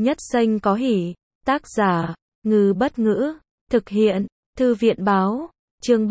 Nhất xanh có hỉ. Tác giả, Ngư Bất Ngữ. Thực hiện, Thư viện Báo. Chương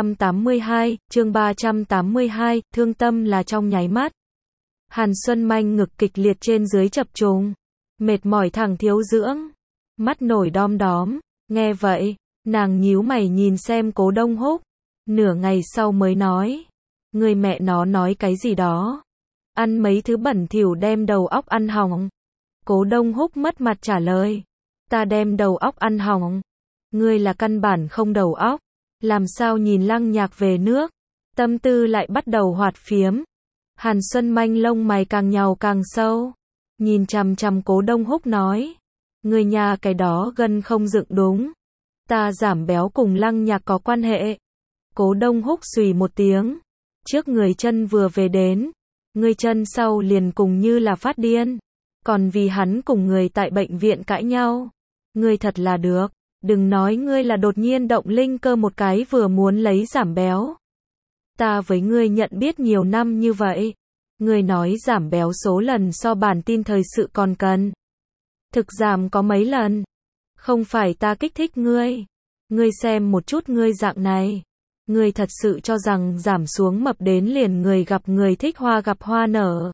382, thương tâm là trong nháy mắt. Hàn Xuân Manh ngực kịch liệt trên dưới chập trùng. Mệt mỏi thẳng thiếu dưỡng. Mắt nổi đom đóm. Nghe vậy, nàng nhíu mày nhìn xem Cố Đông Húc. Nửa ngày sau mới nói. Người mẹ nó nói cái gì đó. Ăn mấy thứ bẩn thỉu đem đầu óc ăn hỏng. Cố Đông Húc mất mặt trả lời. Ta đem đầu óc ăn hỏng. Ngươi là căn bản không đầu óc. Làm sao nhìn Lăng Nhạc về nước. Tâm tư lại bắt đầu hoạt phiếm. Hàn Xuân Manh lông mày càng nhàu càng sâu. Nhìn chằm chằm Cố Đông Húc nói. Người nhà cái đó gân không dựng đúng. Ta giảm béo cùng Lăng Nhạc có quan hệ. Cố Đông Húc xùy một tiếng. Trước người chân vừa về đến. Người chân sau liền cùng như là phát điên. Còn vì hắn cùng người tại bệnh viện cãi nhau. Ngươi thật là được. Đừng nói ngươi là đột nhiên động linh cơ một cái vừa muốn lấy giảm béo. Ta với ngươi nhận biết nhiều năm như vậy. Ngươi nói giảm béo số lần so bản tin thời sự còn cần. Thực giảm có mấy lần. Không phải ta kích thích ngươi. Ngươi xem một chút ngươi dạng này. Ngươi thật sự cho rằng giảm xuống mập đến liền người gặp người thích hoa gặp hoa nở.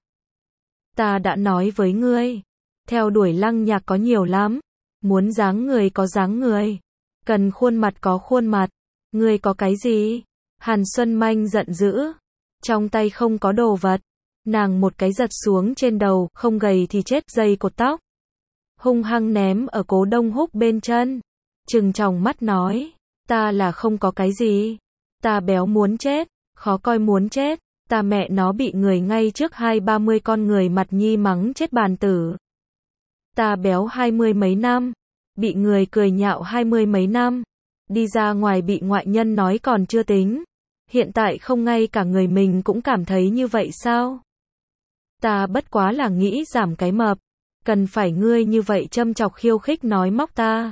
Ta đã nói với ngươi. Theo đuổi Lăng Nhạc có nhiều lắm. Muốn dáng người có dáng người. Cần khuôn mặt có khuôn mặt. Ngươi có cái gì? Hàn Xuân Manh giận dữ. Trong tay không có đồ vật. Nàng một cái giật xuống trên đầu, không gầy thì chết dây cột tóc. Hung hăng ném ở Cố Đông Húc bên chân. Trừng tròng mắt nói. Ta là không có cái gì. Ta béo muốn chết. Khó coi muốn chết. Ta mẹ nó bị người ngay trước 20-30 con người mặt nhi mắng chết bàn tử. Ta béo 20 mấy năm. Bị người cười nhạo 20 mấy năm. Đi ra ngoài bị ngoại nhân nói còn chưa tính. Hiện tại không ngay cả người mình cũng cảm thấy như vậy sao? Ta bất quá là nghĩ giảm cái mập. Cần phải ngươi như vậy châm chọc khiêu khích nói móc ta.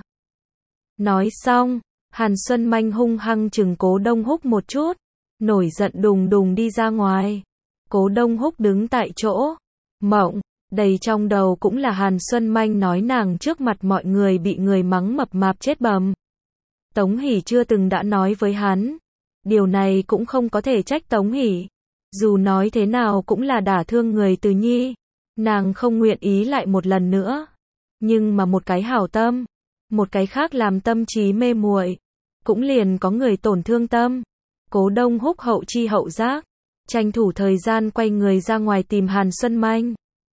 Nói xong, Hàn Xuân Manh hung hăng chừng Cố Đông Húc một chút. Nổi giận đùng đùng đi ra ngoài. Cố Đông Húc đứng tại chỗ. Mộng. Đầy trong đầu cũng là Hàn Xuân Manh nói nàng trước mặt mọi người bị người mắng mập mạp chết bầm. Tống Hỷ chưa từng đã nói với hắn. Điều này cũng không có thể trách Tống Hỷ. Dù nói thế nào cũng là đả thương người Từ Nhi. Nàng không nguyện ý lại một lần nữa. Nhưng mà một cái hảo tâm. Một cái khác làm tâm trí mê muội. Cũng liền có người tổn thương tâm. Cố Đông Húc hậu chi hậu giác. Tranh thủ thời gian quay người ra ngoài tìm Hàn Xuân Manh.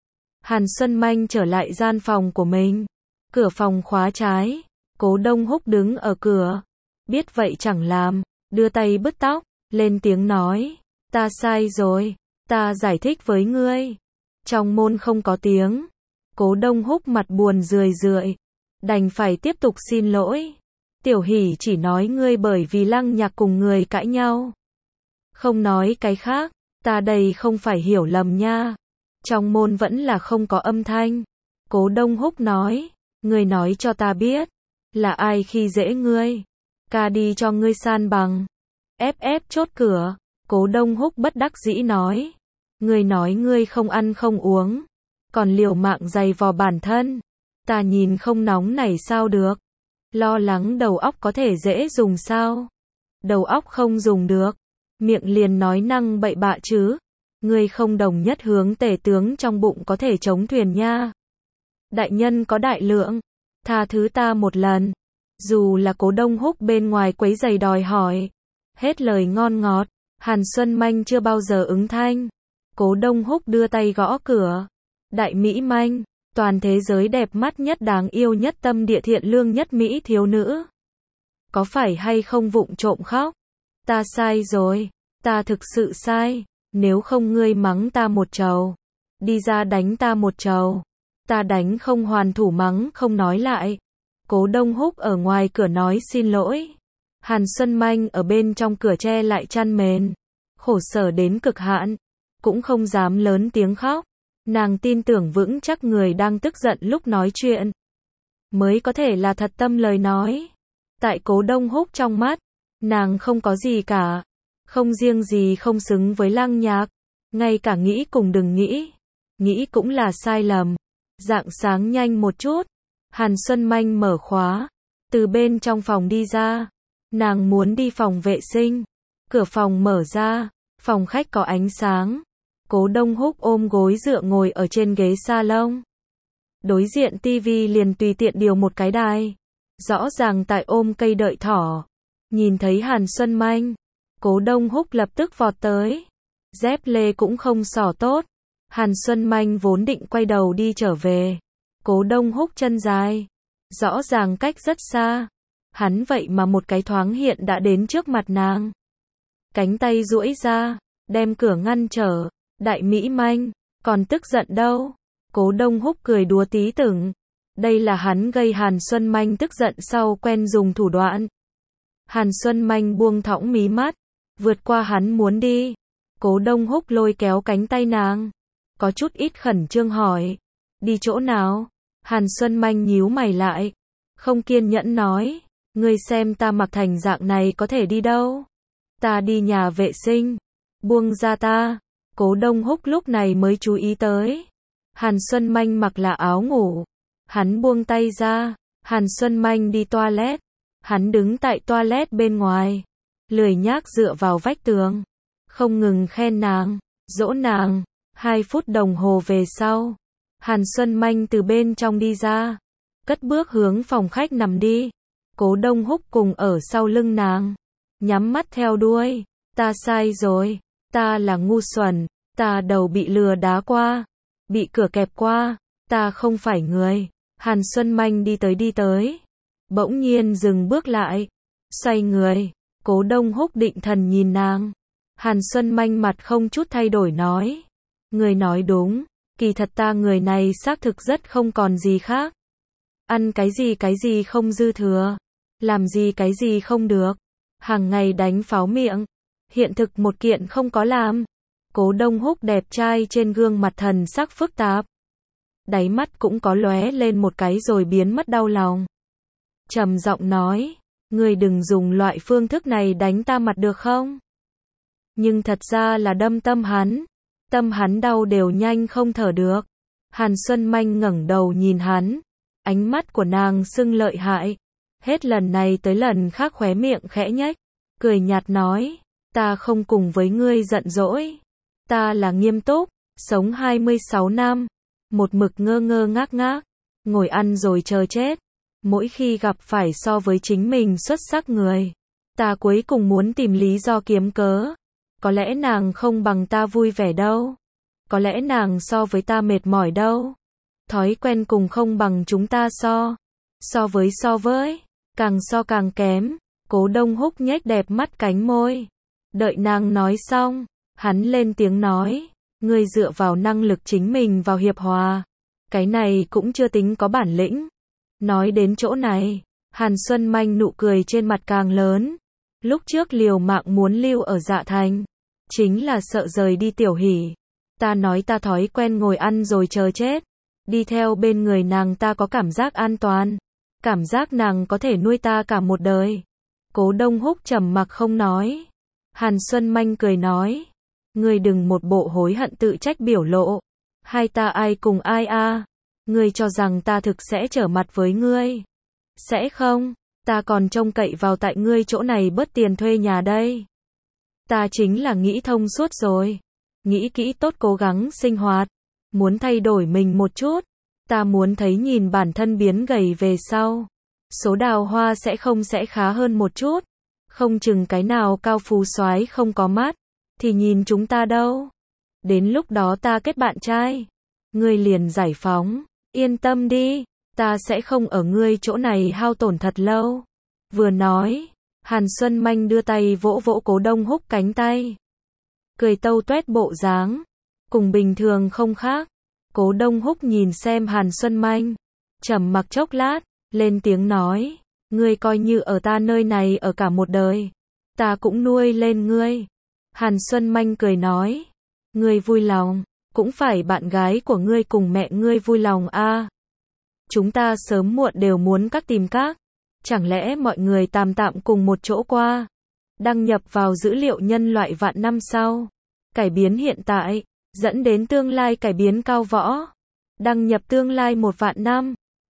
Hàn Xuân Manh trở lại gian phòng của mình. Cửa phòng khóa trái. Cố Đông Húc đứng ở cửa. Biết vậy chẳng làm. Đưa tay bứt tóc. Lên tiếng nói. Ta sai rồi. Ta giải thích với ngươi. Trong môn không có tiếng. Cố Đông Húc mặt buồn rười rượi. Đành phải tiếp tục xin lỗi. Tiểu Hỷ chỉ nói ngươi bởi vì Lăng Nhạc cùng người cãi nhau. Không nói cái khác. Ta đây không phải hiểu lầm nha. Trong môn vẫn là không có âm thanh. Cố Đông Húc nói. Ngươi nói cho ta biết. Là ai khi dễ ngươi. Ca đi cho ngươi san bằng. Ép chốt cửa. Cố Đông Húc bất đắc dĩ nói. Ngươi nói ngươi không ăn không uống. Còn liều mạng giày vò bản thân. Ta nhìn không nóng này sao được. Lo lắng đầu óc có thể dễ dùng sao. Đầu óc không dùng được. Miệng liền nói năng bậy bạ chứ. Ngươi không đồng nhất hướng tể tướng trong bụng có thể chống thuyền nha. Đại nhân có đại lượng. Tha thứ ta một lần. Dù là Cố Đông Húc bên ngoài quấy giày đòi hỏi. Hết lời ngon ngọt. Hàn Xuân Manh chưa bao giờ ứng thanh. Cố Đông Húc đưa tay gõ cửa. Đại Mỹ Manh. Toàn thế giới đẹp mắt nhất đáng yêu nhất tâm địa thiện lương nhất Mỹ thiếu nữ. Có phải hay không vụng trộm khóc? Ta sai rồi. Ta thực sự sai. Nếu không ngươi mắng ta một trầu. Đi ra đánh ta một trầu. Ta đánh không hoàn thủ mắng không nói lại. Cố Đông Húc ở ngoài cửa nói xin lỗi. Hàn Xuân Manh ở bên trong cửa che lại chăn mền. Khổ sở đến cực hạn. Cũng không dám lớn tiếng khóc. Nàng tin tưởng vững chắc người đang tức giận lúc nói chuyện. Mới có thể là thật tâm lời nói. Tại Cố Đông Húc trong mắt. Nàng không có gì cả. Không riêng gì không xứng với Lăng Nhạc. Ngay cả nghĩ cùng đừng nghĩ. Nghĩ cũng là sai lầm. Rạng sáng nhanh một chút, Hàn Xuân Manh mở khóa, từ bên trong phòng đi ra. Nàng muốn đi phòng vệ sinh. Cửa phòng mở ra, phòng khách có ánh sáng. Cố Đông Húc ôm gối dựa ngồi ở trên ghế salon. Đối diện tivi liền tùy tiện điều một cái đài. Rõ ràng tại ôm cây đợi thỏ. Nhìn thấy Hàn Xuân Manh, Cố Đông Húc lập tức vọt tới. Dép lê cũng không xỏ tốt. Hàn Xuân Manh vốn định quay đầu đi trở về. Cố Đông Húc chân dài, rõ ràng cách rất xa. Hắn vậy mà một cái thoáng hiện đã đến trước mặt nàng. Cánh tay duỗi ra, đem cửa ngăn trở. Đại Mỹ Manh, còn tức giận đâu? Cố Đông Húc cười đùa tí tưởng. Đây là hắn gây Hàn Xuân Manh tức giận sau quen dùng thủ đoạn. Hàn Xuân Manh buông thõng mí mắt, vượt qua hắn muốn đi. Cố Đông Húc lôi kéo cánh tay nàng, có chút ít khẩn trương hỏi. Đi chỗ nào? Hàn Xuân Manh nhíu mày lại, không kiên nhẫn nói. Ngươi xem ta mặc thành dạng này có thể đi đâu? Ta đi nhà vệ sinh. Buông ra ta. Cố Đông Húc lúc này mới chú ý tới. Hàn Xuân Manh mặc là áo ngủ. Hắn buông tay ra. Hàn Xuân Manh đi toilet. Hắn đứng tại toilet bên ngoài, lười nhác dựa vào vách tường, không ngừng khen nàng, dỗ nàng. 2 phút đồng hồ về sau, Hàn Xuân Manh từ bên trong đi ra, cất bước hướng phòng khách nằm đi. Cố Đông Húc cùng ở sau lưng nàng, nhắm mắt theo đuôi. Ta sai rồi, ta là ngu xuẩn, ta đầu bị lừa đá qua, bị cửa kẹp qua, ta không phải người. Hàn Xuân Manh đi tới, bỗng nhiên dừng bước lại, xoay người. Cố Đông Húc định thần nhìn nàng. Hàn Xuân Manh mặt không chút thay đổi nói. Người nói đúng, kỳ thật ta người này xác thực rất không còn gì khác. Ăn cái gì không dư thừa, làm gì cái gì không được, hàng ngày đánh pháo miệng, hiện thực một kiện không có làm. Cố Đông Húc đẹp trai trên gương mặt thần sắc phức tạp, đáy mắt cũng có lóe lên một cái rồi biến mất đau lòng. Trầm giọng nói, ngươi đừng dùng loại phương thức này đánh ta mặt được không? Nhưng thật ra là đâm tâm hắn đau đều nhanh không thở được. Hàn Xuân Manh ngẩng đầu nhìn hắn, ánh mắt của nàng sưng lợi hại, hết lần này tới lần khác khóe miệng khẽ nhếch, cười nhạt nói, ta không cùng với ngươi giận dỗi, ta là nghiêm túc, sống 26 năm, một mực ngơ ngơ ngác ngác, ngồi ăn rồi chờ chết. Mỗi khi gặp phải so với chính mình xuất sắc người, ta cuối cùng muốn tìm lý do kiếm cớ. Có lẽ nàng không bằng ta vui vẻ đâu. Có lẽ nàng so với ta mệt mỏi đâu. Thói quen cùng không bằng chúng ta so với, càng so càng kém. Cố Đông Húc nhếch đẹp mắt cánh môi. Đợi nàng nói xong, hắn lên tiếng nói, ngươi dựa vào năng lực chính mình vào hiệp hòa. Cái này cũng chưa tính có bản lĩnh. Nói đến chỗ này, Hàn Xuân Manh nụ cười trên mặt càng lớn. Lúc trước liều mạng muốn lưu ở Dạ Thành, chính là sợ rời đi Tiểu Hỷ. Ta nói ta thói quen ngồi ăn rồi chờ chết. Đi theo bên người nàng ta có cảm giác an toàn. Cảm giác nàng có thể nuôi ta cả một đời. Cố Đông Húc trầm mặc không nói. Hàn Xuân Manh cười nói, ngươi đừng một bộ hối hận tự trách biểu lộ. Hai ta ai cùng ai a? Ngươi cho rằng ta thực sẽ trở mặt với ngươi? Sẽ không, ta còn trông cậy vào tại ngươi chỗ này bớt tiền thuê nhà đây. Ta chính là nghĩ thông suốt rồi. Nghĩ kỹ tốt cố gắng sinh hoạt. Muốn thay đổi mình một chút. Ta muốn thấy nhìn bản thân biến gầy về sau. Số đào hoa sẽ khá hơn một chút. Không chừng cái nào cao phú soái không có mắt. Thì nhìn chúng ta đâu. Đến lúc đó ta kết bạn trai. Ngươi liền giải phóng. Yên tâm đi. Ta sẽ không ở ngươi chỗ này hao tổn thật lâu. Vừa nói, Hàn Xuân Manh đưa tay vỗ vỗ Cố Đông Húc cánh tay. Cười tâu tuét bộ dáng, cùng bình thường không khác. Cố Đông Húc nhìn xem Hàn Xuân Manh, trầm mặc chốc lát, lên tiếng nói, ngươi coi như ở ta nơi này ở cả một đời, ta cũng nuôi lên ngươi. Hàn Xuân Manh cười nói, ngươi vui lòng, cũng phải bạn gái của ngươi cùng mẹ ngươi vui lòng a. Chúng ta sớm muộn đều muốn các tìm các. Chẳng lẽ mọi người tạm cùng một chỗ qua, đăng nhập vào dữ liệu nhân loại vạn năm sau, cải biến hiện tại, dẫn đến tương lai cải biến cao võ. Đăng nhập tương lai 1 vạn năm.